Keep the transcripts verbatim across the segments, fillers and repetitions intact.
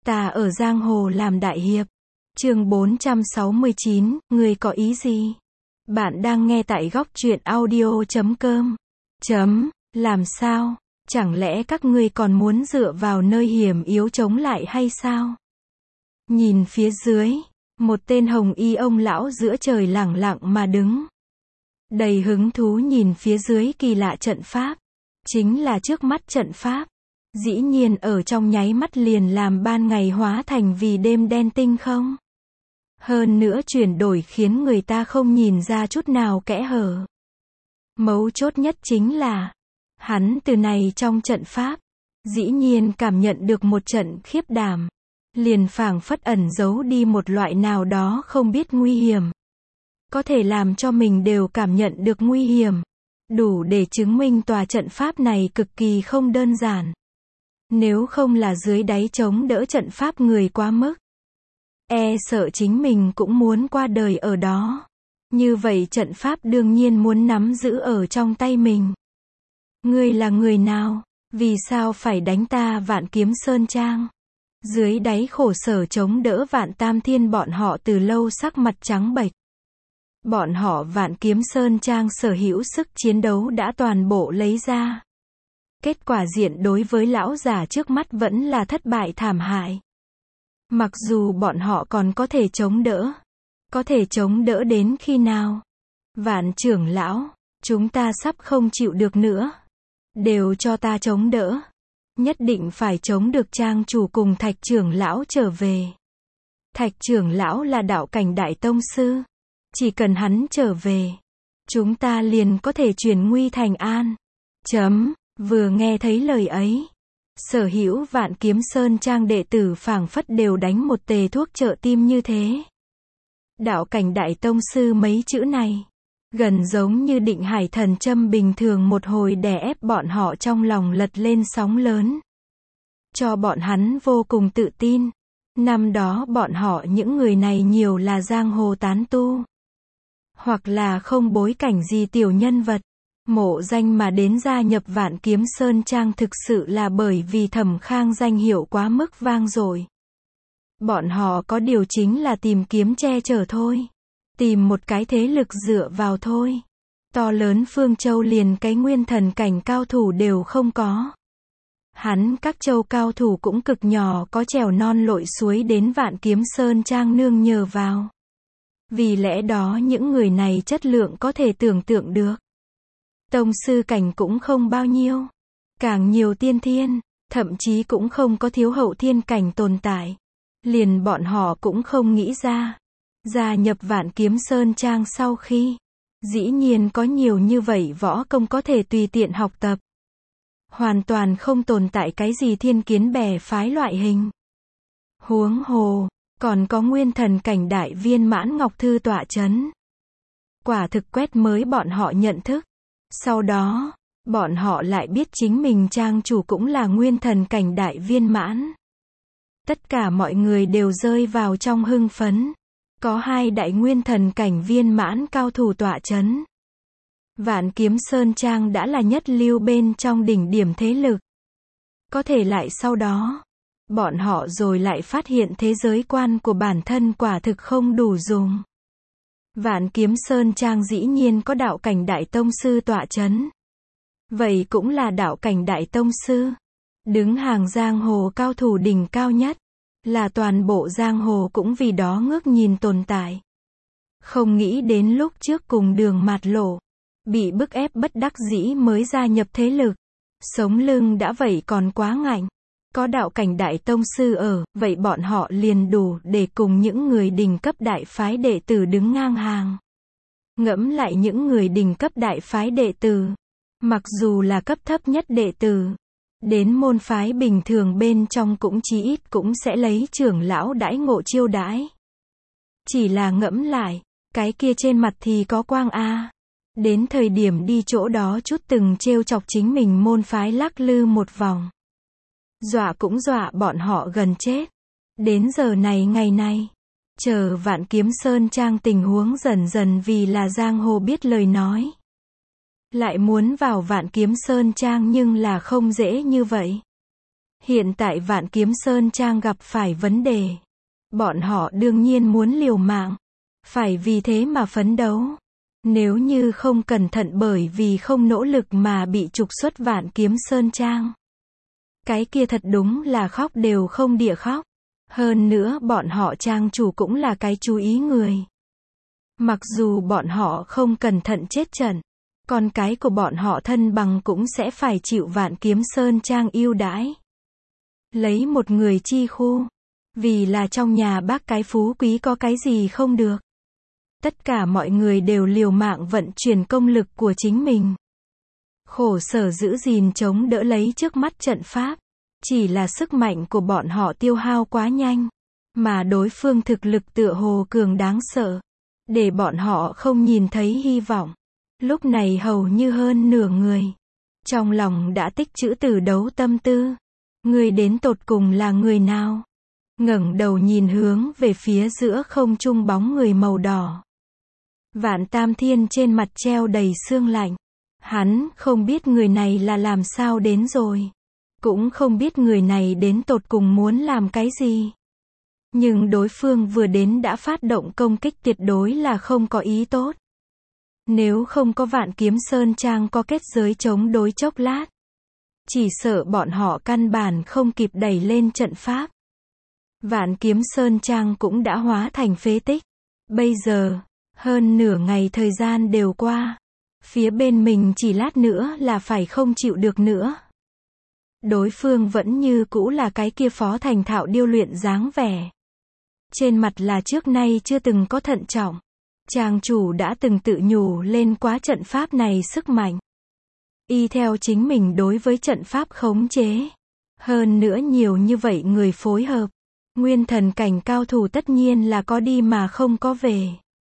Ta ở giang hồ làm đại hiệp. Chương bốn trăm sáu mươi chín, người có ý gì? Bạn đang nghe tại góc truyện audio chấm com. Chấm, làm sao? Chẳng lẽ các ngươi còn muốn dựa vào nơi hiểm yếu chống lại hay sao? Nhìn phía dưới, một tên hồng y ông lão giữa trời lẳng lặng mà đứng. Đầy hứng thú nhìn phía dưới kỳ lạ trận pháp. Chính là trước mắt trận pháp. Dĩ nhiên ở trong nháy mắt liền làm ban ngày hóa thành vì đêm đen tinh không. Hơn nữa chuyển đổi khiến người ta không nhìn ra chút nào kẽ hở. Mấu chốt nhất chính là, hắn từ này trong trận pháp, dĩ nhiên cảm nhận được một trận khiếp đảm. Liền phảng phất ẩn giấu đi một loại nào đó không biết nguy hiểm. Có thể làm cho mình đều cảm nhận được nguy hiểm. Đủ để chứng minh tòa trận pháp này cực kỳ không đơn giản. Nếu không là dưới đáy chống đỡ trận pháp người quá mức, e sợ chính mình cũng muốn qua đời ở đó. Như vậy trận pháp đương nhiên muốn nắm giữ ở trong tay mình. Ngươi là người nào? Vì sao phải đánh ta Vạn Kiếm Sơn Trang? Dưới đáy khổ sở chống đỡ Vạn Tam Thiên bọn họ từ lâu sắc mặt trắng bệch. Bọn họ Vạn Kiếm Sơn Trang sở hữu sức chiến đấu đã toàn bộ lấy ra. Kết quả diện đối với lão già trước mắt vẫn là thất bại thảm hại. Mặc dù bọn họ còn có thể chống đỡ. Có thể chống đỡ đến khi nào? Vạn trưởng lão, chúng ta sắp không chịu được nữa. Đều cho ta chống đỡ. Nhất định phải chống được trang chủ cùng Thạch trưởng lão trở về. Thạch trưởng lão là đạo cảnh đại tông sư. Chỉ cần hắn trở về, chúng ta liền có thể chuyển nguy thành an. Chấm, vừa nghe thấy lời ấy. Sở hữu Vạn Kiếm Sơn Trang đệ tử phảng phất đều đánh một tề thuốc trợ tim như thế. Đạo cảnh đại tông sư mấy chữ này, gần giống như định hải thần châm bình thường một hồi đè ép bọn họ trong lòng lật lên sóng lớn. Cho bọn hắn vô cùng tự tin. Năm đó bọn họ những người này nhiều là giang hồ tán tu. Hoặc là không bối cảnh gì tiểu nhân vật. Mộ danh mà đến gia nhập Vạn Kiếm Sơn Trang thực sự là bởi vì Thẩm Khang danh hiệu quá mức vang dội. Bọn họ có điều chính là tìm kiếm che chở thôi. Tìm một cái thế lực dựa vào thôi. To lớn Phương Châu liền cái nguyên thần cảnh cao thủ đều không có. Hắn các châu cao thủ cũng cực nhỏ có trèo non lội suối đến Vạn Kiếm Sơn Trang nương nhờ vào. Vì lẽ đó những người này chất lượng có thể tưởng tượng được. Tông sư cảnh cũng không bao nhiêu. Càng nhiều tiên thiên, thậm chí cũng không có thiếu hậu thiên cảnh tồn tại. Liền bọn họ cũng không nghĩ ra. Gia nhập Vạn Kiếm Sơn Trang sau khi, dĩ nhiên có nhiều như vậy võ công có thể tùy tiện học tập. Hoàn toàn không tồn tại cái gì thiên kiến bè phái loại hình. Huống hồ, còn có nguyên thần cảnh đại viên mãn ngọc thư tọa chấn. Quả thực quét mới bọn họ nhận thức. Sau đó, bọn họ lại biết chính mình trang chủ cũng là nguyên thần cảnh đại viên mãn. Tất cả mọi người đều rơi vào trong hưng phấn. Có hai đại nguyên thần cảnh viên mãn cao thủ tọa chấn. Vạn Kiếm Sơn Trang đã là nhất lưu bên trong đỉnh điểm thế lực. Có thể lại sau đó, bọn họ rồi lại phát hiện thế giới quan của bản thân quả thực không đủ dùng. Vạn Kiếm Sơn Trang dĩ nhiên có đạo cảnh đại tông sư tọa chấn. Vậy cũng là đạo cảnh đại tông sư. Đứng hàng giang hồ cao thủ đỉnh cao nhất. Là toàn bộ giang hồ cũng vì đó ngước nhìn tồn tại. Không nghĩ đến lúc trước cùng Đường Mạt Lộ. Bị bức ép bất đắc dĩ mới gia nhập thế lực. Sống lưng đã vậy còn quá ngạnh. Có đạo cảnh đại tông sư ở, vậy bọn họ liền đủ để cùng những người đỉnh cấp đại phái đệ tử đứng ngang hàng. Ngẫm lại những người đỉnh cấp đại phái đệ tử. Mặc dù là cấp thấp nhất đệ tử. Đến môn phái bình thường bên trong cũng chí ít cũng sẽ lấy trưởng lão đãi ngộ chiêu đãi. Chỉ là ngẫm lại, cái kia trên mặt thì có quang a. Đến thời điểm đi chỗ đó chút từng trêu chọc chính mình môn phái lắc lư một vòng. Dọa cũng dọa bọn họ gần chết. Đến giờ này ngày này, chờ Vạn Kiếm Sơn Trang tình huống dần dần vì là giang hồ biết lời nói. Lại muốn vào Vạn Kiếm Sơn Trang nhưng là không dễ như vậy. Hiện tại Vạn Kiếm Sơn Trang gặp phải vấn đề. Bọn họ đương nhiên muốn liều mạng. Phải vì thế mà phấn đấu. Nếu như không cẩn thận bởi vì không nỗ lực mà bị trục xuất Vạn Kiếm Sơn Trang. Cái kia thật đúng là khóc đều không địa khóc. Hơn nữa bọn họ trang chủ cũng là cái chú ý người. Mặc dù bọn họ không cẩn thận chết trận, con cái của bọn họ thân bằng cũng sẽ phải chịu Vạn Kiếm Sơn Trang ưu đãi. Lấy một người chi khu. Vì là trong nhà bác cái phú quý có cái gì không được. Tất cả mọi người đều liều mạng vận chuyển công lực của chính mình. Khổ sở giữ gìn chống đỡ lấy trước mắt trận pháp. Chỉ là sức mạnh của bọn họ tiêu hao quá nhanh. Mà đối phương thực lực tựa hồ cường đáng sợ. Để bọn họ không nhìn thấy hy vọng. Lúc này hầu như hơn nửa người. Trong lòng đã tích trữ từ đấu tâm tư. Người đến tột cùng là người nào? Ngẩng đầu nhìn hướng về phía giữa không trung bóng người màu đỏ. Vạn Tam Thiên trên mặt treo đầy sương lạnh. Hắn không biết người này là làm sao đến rồi. Cũng không biết người này đến tột cùng muốn làm cái gì. Nhưng đối phương vừa đến đã phát động công kích tuyệt đối là không có ý tốt. Nếu không có Vạn Kiếm Sơn Trang có kết giới chống đối chốc lát. Chỉ sợ bọn họ căn bản không kịp đẩy lên trận pháp. Vạn Kiếm Sơn Trang cũng đã hóa thành phế tích. Bây giờ, hơn nửa ngày thời gian đều qua. Phía bên mình chỉ lát nữa là phải không chịu được nữa. Đối phương vẫn như cũ là cái kia phó thành thạo điêu luyện dáng vẻ. Trên mặt là trước nay chưa từng có thận trọng. Trang chủ đã từng tự nhủ lên quá trận pháp này sức mạnh. Y theo chính mình đối với trận pháp khống chế. Hơn nữa nhiều như vậy người phối hợp. Nguyên thần cảnh cao thủ tất nhiên là có đi mà không có về.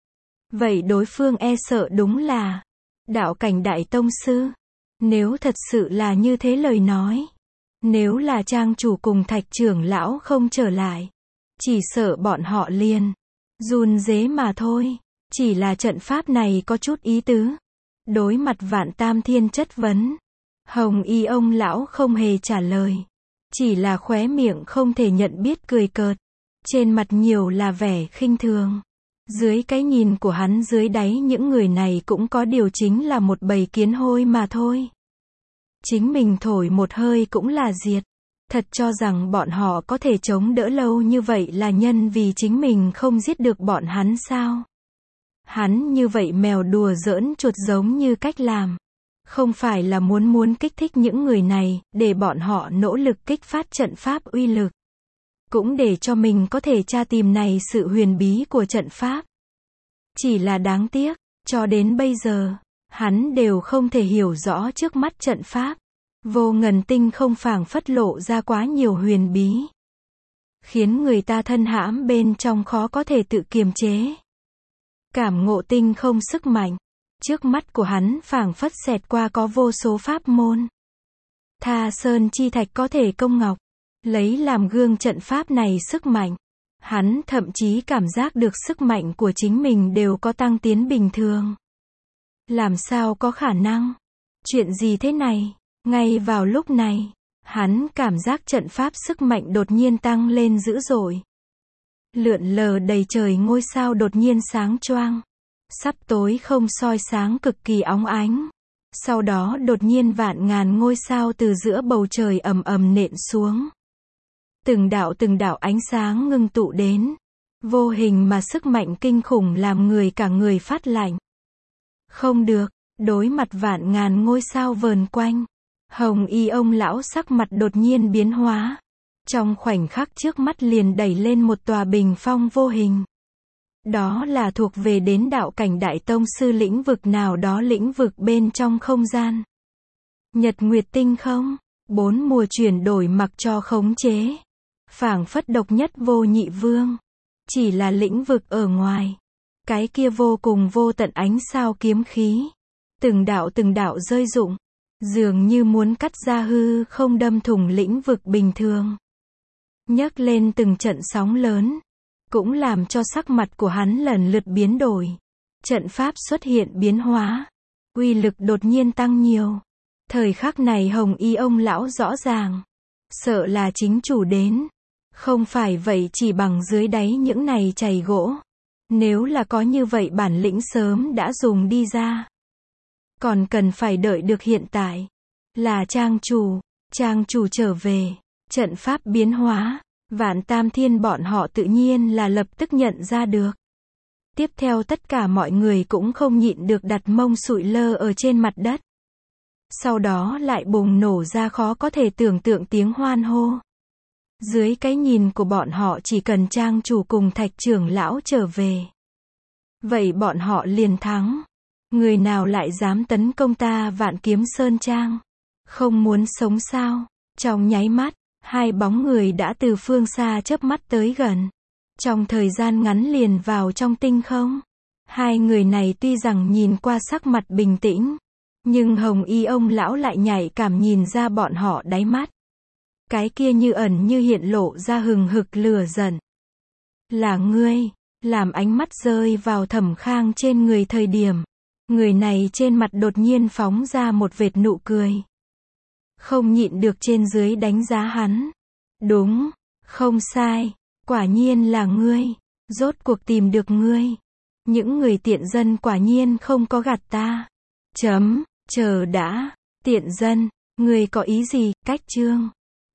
Vậy đối phương e sợ đúng là đạo cảnh đại tông sư. Nếu thật sự là như thế lời nói. Nếu là trang chủ cùng Thạch trưởng lão không trở lại. Chỉ sợ bọn họ liền run rế mà thôi. Chỉ là trận pháp này có chút ý tứ. Đối mặt Vạn Tam Thiên chất vấn. Hồng Y ông lão không hề trả lời. Chỉ là khóe miệng không thể nhận biết cười cợt. Trên mặt nhiều là vẻ khinh thường. Dưới cái nhìn của hắn dưới đáy những người này cũng có điều chính là một bầy kiến hôi mà thôi. Chính mình thổi một hơi cũng là diệt. Thật cho rằng bọn họ có thể chống đỡ lâu như vậy là nhân vì chính mình không giết được bọn hắn sao? Hắn như vậy mèo đùa giỡn chuột giống như cách làm. Không phải là muốn muốn kích thích những người này, để bọn họ nỗ lực kích phát trận pháp uy lực. Cũng để cho mình có thể tra tìm này sự huyền bí của trận pháp. Chỉ là đáng tiếc, cho đến bây giờ, hắn đều không thể hiểu rõ trước mắt trận pháp. Vô ngần tinh không phảng phất lộ ra quá nhiều huyền bí. Khiến người ta thân hãm bên trong khó có thể tự kiềm chế. Cảm ngộ tinh không sức mạnh. Trước mắt của hắn phảng phất xẹt qua có vô số pháp môn. Tha sơn chi thạch có thể công ngọc. Lấy làm gương trận pháp này sức mạnh. Hắn thậm chí cảm giác được sức mạnh của chính mình đều có tăng tiến bình thường. Làm sao có khả năng? Chuyện gì thế này? Ngay vào lúc này, hắn cảm giác trận pháp sức mạnh đột nhiên tăng lên dữ dội. Lượn lờ đầy trời ngôi sao đột nhiên sáng choang. Sắp tối không soi sáng cực kỳ óng ánh. Sau đó đột nhiên vạn ngàn ngôi sao từ giữa bầu trời ầm ầm nện xuống. Từng đạo từng đạo ánh sáng ngưng tụ đến. Vô hình mà sức mạnh kinh khủng làm người cả người phát lạnh. Không được, đối mặt vạn ngàn ngôi sao vờn quanh. Hồng Y ông lão sắc mặt đột nhiên biến hóa. Trong khoảnh khắc trước mắt liền đẩy lên một tòa bình phong vô hình. Đó là thuộc về đến đạo cảnh đại tông sư lĩnh vực nào đó lĩnh vực bên trong không gian. Nhật Nguyệt Tinh không, bốn mùa chuyển đổi mặc cho khống chế. Phảng phất độc nhất vô nhị vương. Chỉ là lĩnh vực ở ngoài. Cái kia vô cùng vô tận ánh sao kiếm khí. Từng đạo từng đạo rơi rụng. Dường như muốn cắt ra hư không đâm thủng lĩnh vực bình thường. Nhấc lên từng trận sóng lớn. Cũng làm cho sắc mặt của hắn lần lượt biến đổi. Trận pháp xuất hiện biến hóa. Uy lực đột nhiên tăng nhiều. Thời khắc này Hồng Y ông lão rõ ràng. Sợ là chính chủ đến. Không phải vậy chỉ bằng dưới đáy những này chày gỗ. Nếu là có như vậy bản lĩnh sớm đã dùng đi ra. Còn cần phải đợi được hiện tại. Là trang chủ. Trang chủ trở về. Trận pháp biến hóa. Vạn Tam Thiên bọn họ tự nhiên là lập tức nhận ra được. Tiếp theo tất cả mọi người cũng không nhịn được đặt mông sụi lơ ở trên mặt đất. Sau đó lại bùng nổ ra khó có thể tưởng tượng tiếng hoan hô. Dưới cái nhìn của bọn họ chỉ cần trang chủ cùng Thạch trưởng lão trở về. Vậy bọn họ liền thắng. Người nào lại dám tấn công ta Vạn Kiếm Sơn Trang? Không muốn sống sao? Trong nháy mắt, hai bóng người đã từ phương xa chớp mắt tới gần. Trong thời gian ngắn liền vào trong tinh không. Hai người này tuy rằng nhìn qua sắc mặt bình tĩnh, nhưng Hồng Y ông lão lại nhạy cảm nhìn ra bọn họ đáy mắt. Cái kia như ẩn như hiện lộ ra hừng hực lửa giận. Là ngươi, làm ánh mắt rơi vào Thẩm Khang trên người thời điểm. Người này trên mặt đột nhiên phóng ra một vệt nụ cười. Không nhịn được trên dưới đánh giá hắn. Đúng, không sai, quả nhiên là ngươi, rốt cuộc tìm được ngươi. Những người tiện dân quả nhiên không có gạt ta. Chấm, chờ đã, tiện dân, ngươi có ý gì, cách chương.